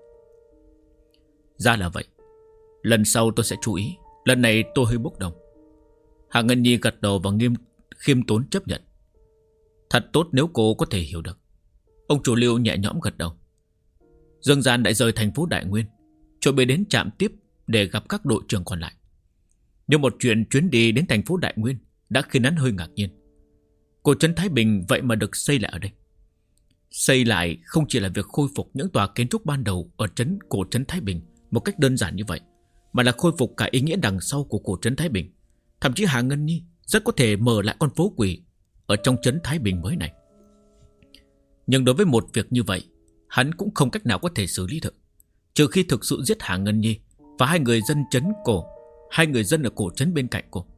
Ra là vậy. Lần sau tôi sẽ chú ý. Lần này tôi hơi bốc đồng. Hạ Ngân Nhi gật đầu và khiêm tốn chấp nhận. Thật tốt nếu cô có thể hiểu được. Ông chủ Lưu nhẹ nhõm gật đầu. Dương Gian đã rời thành phố Đại Nguyên, chuẩn bị đến trạm tiếp để gặp các đội trưởng còn lại. Nhưng một chuyến đi đến thành phố Đại Nguyên đã khiến hắn hơi ngạc nhiên. Cổ trấn Thái Bình vậy mà được xây lại ở đây. Xây lại không chỉ là việc khôi phục những tòa kiến trúc ban đầu ở cổ trấn Thái Bình một cách đơn giản như vậy, mà là khôi phục cả ý nghĩa đằng sau của cổ trấn Thái Bình. Thậm chí Hà Ngân Nhi rất có thể mở lại con phố quỷ ở trong trấn Thái Bình mới này. Nhưng đối với một việc như vậy, hắn cũng không cách nào có thể xử lý được, trừ khi thực sự giết Hà Ngân Nhi và hai người dân ở cổ trấn bên cạnh cô.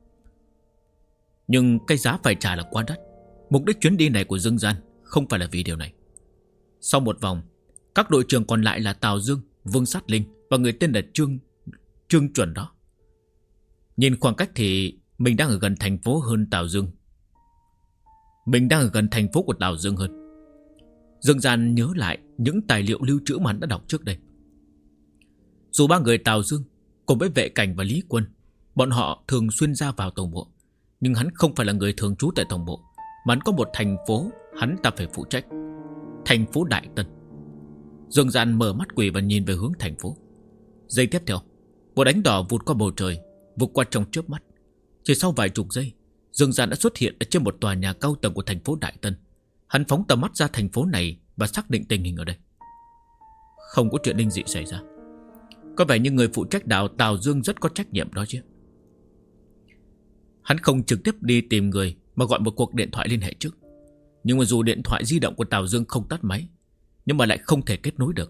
Nhưng cái giá phải trả là quá đắt. Mục đích chuyến đi này của Dương Gian không phải là vì điều này. Sau một vòng, các đội trưởng còn lại là Tào Dương, Vương Sát Linh và người tên là Trương Chuẩn đó. Nhìn khoảng cách thì mình đang ở gần thành phố hơn Tào Dương. Mình đang ở gần thành phố của Tào Dương hơn. Dương Gian nhớ lại những tài liệu lưu trữ mà hắn đã đọc trước đây. Dù ba người Tào Dương cùng với Vệ Cảnh và Lý Quân, bọn họ thường xuyên ra vào tổng bộ, nhưng hắn không phải là người thường trú tại tổng bộ, mà hắn có một thành phố hắn ta phải phụ trách. Thành phố Đại Tân. Dương Gian mở mắt quỷ và nhìn về hướng thành phố. Giây tiếp theo, một ánh đỏ vụt qua bầu trời, vụt qua trong chớp mắt. Chỉ sau vài chục giây, Dương Gian đã xuất hiện ở trên một tòa nhà cao tầng của thành phố Đại Tân. Hắn phóng tầm mắt ra thành phố này và xác định tình hình ở đây. Không có chuyện linh dị xảy ra. Có vẻ như người phụ trách đảo Tào Dương rất có trách nhiệm đó chứ. Hắn không trực tiếp đi tìm người, mà gọi một cuộc điện thoại liên hệ trước. Nhưng mà dù điện thoại di động của Tào Dương không tắt máy, nhưng mà lại không thể kết nối được.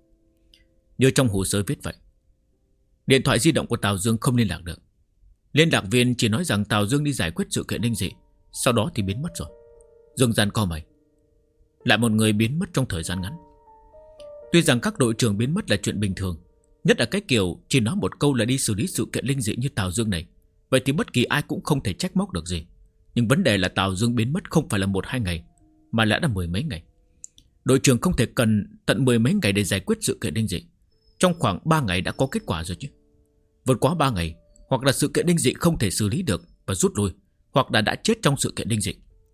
Như trong hồ sơ viết vậy, điện thoại di động của Tào Dương không liên lạc được. Liên lạc viên chỉ nói rằng Tào Dương đi giải quyết sự kiện linh dị, sau đó thì biến mất rồi. Dương Gian co mày. Lại một người biến mất trong thời gian ngắn. Tuy rằng các đội trưởng biến mất là chuyện bình thường, nhất là cái kiểu chỉ nói một câu là đi xử lý sự kiện linh dị như Tào Dương này, vậy thì bất kỳ ai cũng không thể trách móc được gì. Nhưng vấn đề là Tào Dương biến mất không phải là 1-2 ngày, mà đã là 10 mấy ngày. Đội trưởng không thể cần tận 10 mấy ngày để giải quyết sự kiện linh dị. Trong khoảng 3 ngày đã có kết quả rồi chứ. Vượt quá 3 ngày, hoặc là sự kiện linh dị không thể xử lý được và rút lui, hoặc là đã chết trong sự kiện linh dị.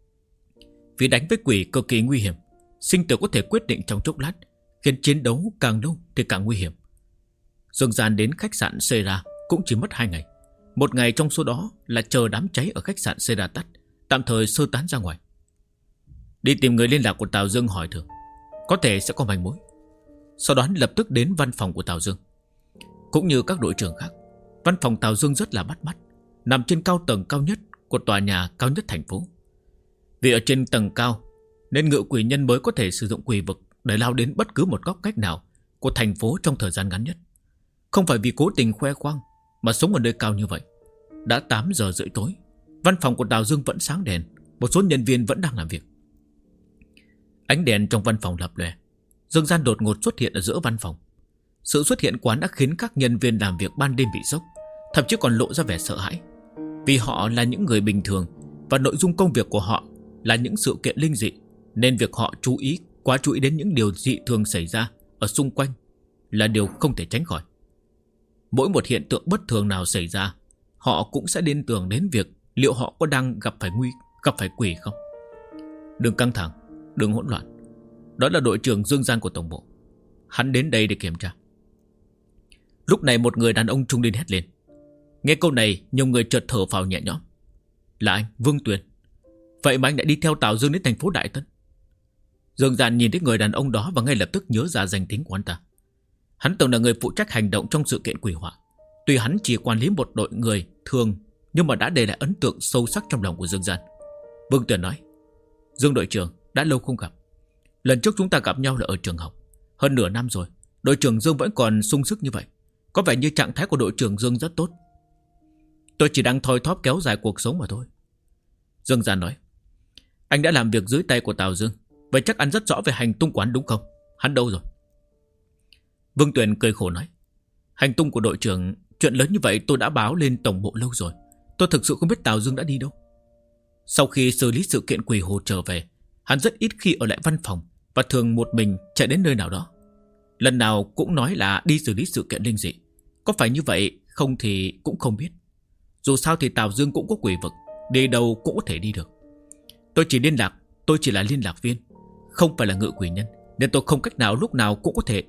Vì đánh với quỷ cực kỳ nguy hiểm, sinh tử có thể quyết định trong chốc lát, khiến chiến đấu càng lâu thì càng nguy hiểm. Dương Gian đến khách sạn Sera cũng chỉ mất 2 ngày. 1 ngày trong số đó là chờ đám cháy ở khách sạn Sera tắt, tạm thời sơ tán ra ngoài. Đi tìm người liên lạc của Tào Dương hỏi thử, có thể sẽ có manh mối. Sau đó lập tức đến văn phòng của Tào Dương. Cũng như các đội trưởng khác, văn phòng Tào Dương rất là bắt mắt, nằm trên cao tầng cao nhất của tòa nhà cao nhất thành phố. Vì ở trên tầng cao nên ngự quỷ nhân mới có thể sử dụng quỷ vực để lao đến bất cứ một góc cách nào của thành phố trong thời gian ngắn nhất. Không phải vì cố tình khoe khoang mà sống ở nơi cao như vậy. Đã 8 giờ rưỡi tối, văn phòng của Tào Dương vẫn sáng đèn, một số nhân viên vẫn đang làm việc. Ánh đèn trong văn phòng lập lòe. Dương Gian đột ngột xuất hiện ở giữa văn phòng. Sự xuất hiện quán đã khiến các nhân viên làm việc ban đêm bị sốc, thậm chí còn lộ ra vẻ sợ hãi. Vì họ là những người bình thường và nội dung công việc của họ là những sự kiện linh dị, nên việc họ quá chú ý đến những điều dị thường xảy ra ở xung quanh là điều không thể tránh khỏi. Mỗi một hiện tượng bất thường nào xảy ra, họ cũng sẽ liên tưởng đến việc liệu họ có đang gặp phải quỷ không. Đừng căng thẳng, đừng hỗn loạn. Đó là đội trưởng Dương Gian của tổng bộ. Hắn đến đây để kiểm tra. Lúc này một người đàn ông trung niên hét lên. Nghe câu này, nhiều người chợt thở phào nhẹ nhõm. Là anh, Vương Tuyền. Vậy mà anh đã đi theo Tào Dương đến thành phố Đại Tân. Dương Gian nhìn thấy người đàn ông đó và ngay lập tức nhớ ra danh tính của anh ta. Hắn từng là người phụ trách hành động trong sự kiện quỷ họa. Tuy hắn chỉ quản lý một đội người thường, nhưng mà đã để lại ấn tượng sâu sắc trong lòng của Dương Gian. Vương Tuyền nói, Dương đội trưởng, đã lâu không gặp. Lần trước chúng ta gặp nhau là ở trường học. Hơn nửa năm rồi, đội trưởng Dương vẫn còn sung sức như vậy. Có vẻ như trạng thái của đội trưởng Dương rất tốt. Tôi chỉ đang thoi thóp kéo dài cuộc sống mà thôi. Dương Gian nói, anh đã làm việc dưới tay của Tào Dương, vậy chắc anh rất rõ về hành tung của hắn đúng không? Hắn đâu rồi? Vương Tuyền cười khổ nói, hành tung của đội trưởng, chuyện lớn như vậy tôi đã báo lên tổng bộ lâu rồi. Tôi thực sự không biết Tào Dương đã đi đâu. Sau khi xử lý sự kiện quỷ hồ trở về, hắn rất ít khi ở lại văn phòng và thường một mình chạy đến nơi nào đó. Lần nào cũng nói là đi xử lý sự kiện linh dị. Có phải như vậy không thì cũng không biết. Dù sao thì Tào Dương cũng có quỷ vực, đi đâu cũng có thể đi được. Tôi chỉ là liên lạc viên, không phải là ngự quỷ nhân, nên tôi không cách nào lúc nào cũng có thể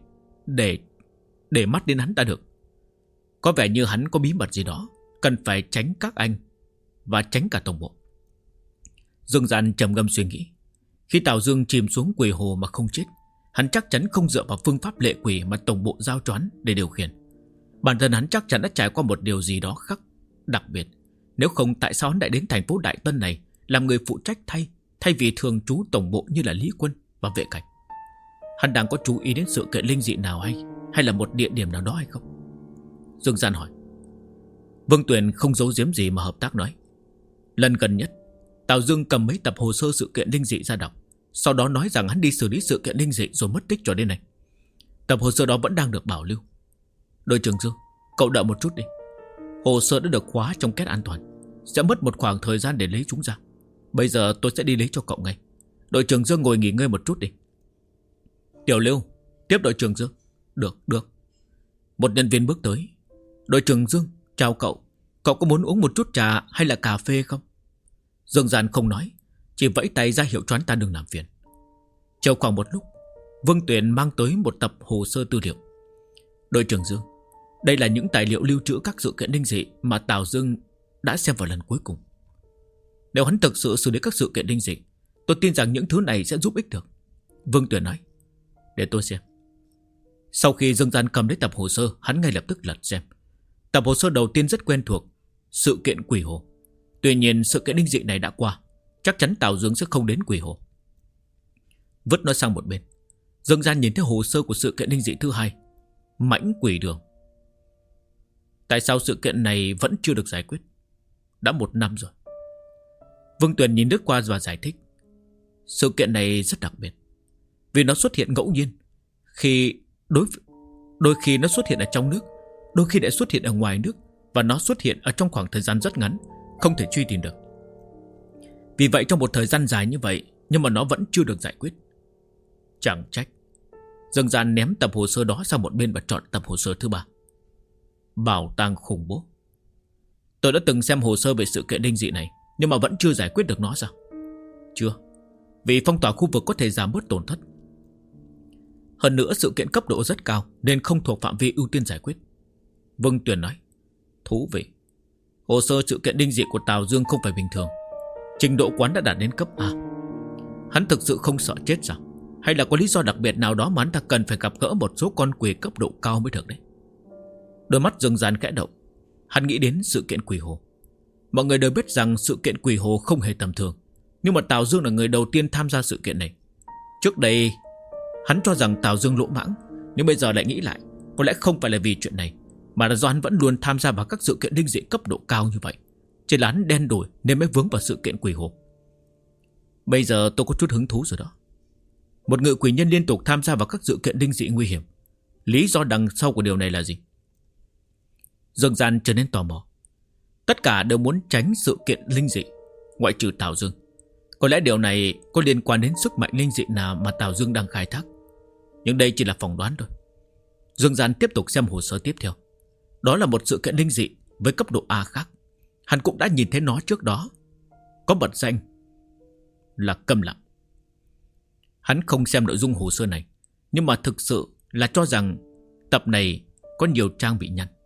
để mắt đến hắn ta được. Có vẻ như hắn có bí mật gì đó, cần phải tránh các anh và tránh cả tổng bộ. Dương Gian trầm ngâm suy nghĩ. Khi Tào Dương chìm xuống quỷ hồ mà không chết, hắn chắc chắn không dựa vào phương pháp lệ quỷ mà tổng bộ giao cho hắn để điều khiển. Bản thân hắn chắc chắn đã trải qua một điều gì đó đặc biệt. Nếu không, tại sao hắn lại đến thành phố Đại Tân này làm người phụ trách thay vì thường trú tổng bộ như là Lý Quân và Vệ Cảnh? Hắn đang có chú ý đến sự kiện linh dị nào hay là một địa điểm nào đó hay không? Dương Gian hỏi. Vương Tuyền không giấu giếm gì mà hợp tác nói. Lần gần nhất, Tào Dương cầm mấy tập hồ sơ sự kiện linh dị ra đọc, sau đó nói rằng hắn đi xử lý sự kiện linh dị rồi mất tích cho đến nay. Tập hồ sơ đó vẫn đang được bảo lưu. Đội trưởng Dương, cậu đợi một chút đi. Hồ sơ đã được khóa trong két an toàn, sẽ mất một khoảng thời gian để lấy chúng ra. Bây giờ tôi sẽ đi lấy cho cậu ngay. Đội trưởng Dương ngồi nghỉ ngơi một chút đi. Tiểu Lưu, tiếp đội trưởng Dương. Được. Một nhân viên bước tới. Đội trưởng Dương, chào cậu. Cậu có muốn uống một chút trà hay là cà phê không? Dương Gian không nói, chỉ vẫy tay ra hiệu cho anh ta đừng làm phiền. Chờ khoảng một lúc, Vương Tuyền mang tới một tập hồ sơ tư liệu. Đội trưởng Dương, đây là những tài liệu lưu trữ các sự kiện linh dị mà Tào Dương đã xem vào lần cuối cùng. Nếu hắn thực sự xử lý các sự kiện linh dị, tôi tin rằng những thứ này sẽ giúp ích được. Vương Tuyền nói. Để tôi xem. Sau khi Dương Gian cầm lấy tập hồ sơ, hắn ngay lập tức lật xem. Tập hồ sơ đầu tiên rất quen thuộc, sự kiện quỷ hồ. Tuy nhiên sự kiện linh dị này đã qua, chắc chắn Tào Dương sẽ không đến Quỷ Hồ. Vứt nó sang một bên, Dương Gian nhìn thấy hồ sơ của sự kiện linh dị thứ hai, Mãnh Quỷ Đường. Tại sao sự kiện này vẫn chưa được giải quyết? Đã 1 năm rồi. Vương Tuyền nhìn lướt qua và giải thích. Sự kiện này rất đặc biệt, vì nó xuất hiện ngẫu nhiên. Đôi khi nó xuất hiện ở trong nước, đôi khi lại xuất hiện ở ngoài nước, và nó xuất hiện ở trong khoảng thời gian rất ngắn, không thể truy tìm được. Vì vậy trong một thời gian dài như vậy, nhưng mà nó vẫn chưa được giải quyết. Chẳng trách. Dương Gian ném tập hồ sơ đó sang một bên và chọn tập hồ sơ thứ 3. Bảo tàng khủng bố. Tôi đã từng xem hồ sơ về sự kiện linh dị này, nhưng mà vẫn chưa giải quyết được nó sao? Chưa. Vì phong tỏa khu vực có thể giảm bớt tổn thất. Hơn nữa sự kiện cấp độ rất cao, nên không thuộc phạm vi ưu tiên giải quyết. Vương Tuyền nói. Thú vị. Hồ sơ sự kiện linh dị của Tào Dương không phải bình thường. Trình độ quán đã đạt đến cấp A. Hắn thực sự không sợ chết sao? Hay là có lý do đặc biệt nào đó mà hắn ta cần phải gặp gỡ một số con quỷ cấp độ cao mới được đấy? Đôi mắt Dương Gian khẽ động. Hắn nghĩ đến sự kiện Quỷ Hồ. Mọi người đều biết rằng sự kiện Quỷ Hồ không hề tầm thường, nhưng mà Tào Dương là người đầu tiên tham gia sự kiện này. Trước đây hắn cho rằng Tào Dương lỗ mãng, nhưng bây giờ lại nghĩ lại, có lẽ không phải là vì chuyện này, mà là do hắn vẫn luôn tham gia vào các sự kiện linh dị cấp độ cao như vậy. Chỉ là hắn đen đủi nên mới vướng vào sự kiện Quỷ Hồ. Bây giờ tôi có chút hứng thú rồi đó. Một người quỷ nhân liên tục tham gia vào các sự kiện linh dị nguy hiểm, lý do đằng sau của điều này là gì? Dương Gian trở nên tò mò. Tất cả đều muốn tránh sự kiện linh dị, ngoại trừ Tào Dương. Có lẽ điều này có liên quan đến sức mạnh linh dị nào mà Tào Dương đang khai thác, nhưng đây chỉ là phỏng đoán thôi. Dương Gian tiếp tục xem hồ sơ tiếp theo. Đó là một sự kiện linh dị với cấp độ A khác. Hắn cũng đã nhìn thấy nó trước đó, có bật danh là Câm Lặng. Hắn không xem nội dung hồ sơ này, nhưng mà thực sự là cho rằng tập này có nhiều trang bị nhăn.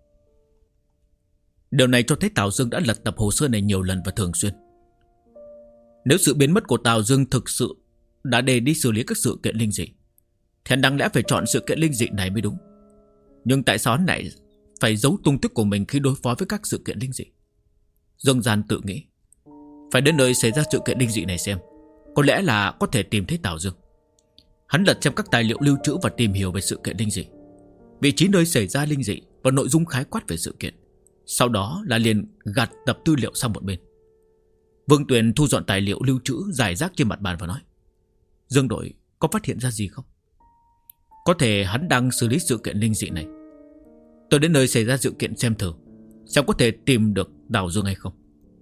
Điều này cho thấy Tào Dương đã lật tập hồ sơ này nhiều lần và thường xuyên. Nếu sự biến mất của Tào Dương thực sự đã để đi xử lý các sự kiện linh dị, thì hắn đáng lẽ phải chọn sự kiện linh dị này mới đúng. Nhưng tại sao hắn lại phải giấu tung tích của mình khi đối phó với các sự kiện linh dị? Dương Gian tự nghĩ. Phải đến nơi xảy ra sự kiện linh dị này xem, có lẽ là có thể tìm thấy Tào Dương. Hắn lật xem các tài liệu lưu trữ và tìm hiểu về sự kiện linh dị, vị trí nơi xảy ra linh dị và nội dung khái quát về sự kiện. Sau đó là liền gạt tập tư liệu sang một bên. Vương Tuyền thu dọn tài liệu lưu trữ rải rác trên mặt bàn và nói. Dương đội có phát hiện ra gì không? Có thể hắn đang xử lý sự kiện linh dị này. Tôi đến nơi xảy ra sự kiện xem thử, xem có thể tìm được Tào Dương hay không.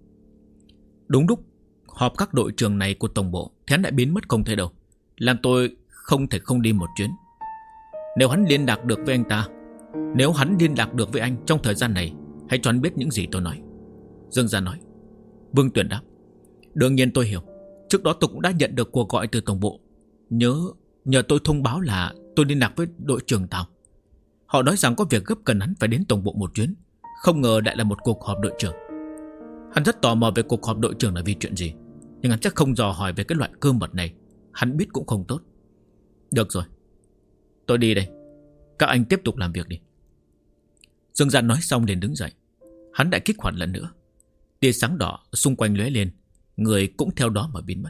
Đúng lúc họp các đội trưởng này của tổng bộ thì hắn lại biến mất không thấy đâu, làm tôi không thể không đi một chuyến. Nếu hắn liên lạc được với anh ta, nếu hắn liên lạc được với anh trong thời gian này, hãy cho hắn biết những gì tôi nói. Dương Gian nói. Vương Tuyền đáp. Đương nhiên tôi hiểu. Trước đó tôi cũng đã nhận được cuộc gọi từ tổng bộ, nhờ tôi thông báo là tôi liên lạc với đội trưởng Tào. Họ nói rằng có việc gấp cần hắn phải đến tổng bộ một chuyến. Không ngờ lại là một cuộc họp đội trưởng. Hắn rất tò mò về cuộc họp đội trưởng là vì chuyện gì, nhưng hắn chắc không dò hỏi về cái loại cơ mật này. Hắn biết cũng không tốt. Được rồi, tôi đi đây. Các anh tiếp tục làm việc đi. Dương Gian nói xong liền đứng dậy. Hắn lại kích hoạt lần nữa. Tia sáng đỏ xung quanh lóe lên, người cũng theo đó mà biến mất.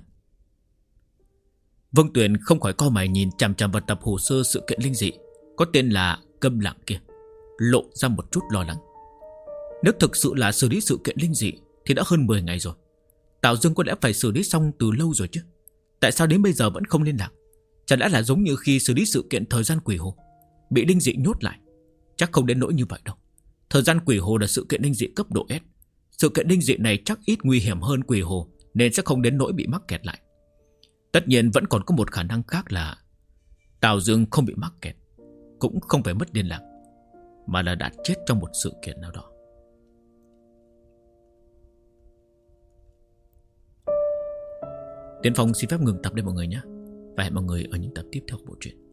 Vương Tuyền không khỏi cau mày nhìn chằm chằm vào tập hồ sơ sự kiện linh dị có tên là Câm Lặng kia, lộ ra một chút lo lắng. Nếu thực sự là xử lý sự kiện linh dị thì đã hơn 10 ngày rồi. Tào Dương có lẽ phải xử lý xong từ lâu rồi chứ. Tại sao đến bây giờ vẫn không liên lạc? Chẳng lẽ là giống như khi xử lý sự kiện thời gian Quỷ Hồ, bị linh dị nhốt lại? Chắc không đến nỗi như vậy đâu. Thời gian Quỷ Hồ là sự kiện linh dị cấp độ S. Sự kiện linh dị này chắc ít nguy hiểm hơn Quỷ Hồ, nên sẽ không đến nỗi bị mắc kẹt lại. Tất nhiên vẫn còn có một khả năng khác là Tào Dương không bị mắc kẹt, cũng không phải mất liên lạc, mà là đã chết trong một sự kiện nào đó. Tiến Phong xin phép ngừng tập đây mọi người nhé, và hẹn mọi người ở những tập tiếp theo của bộ truyện.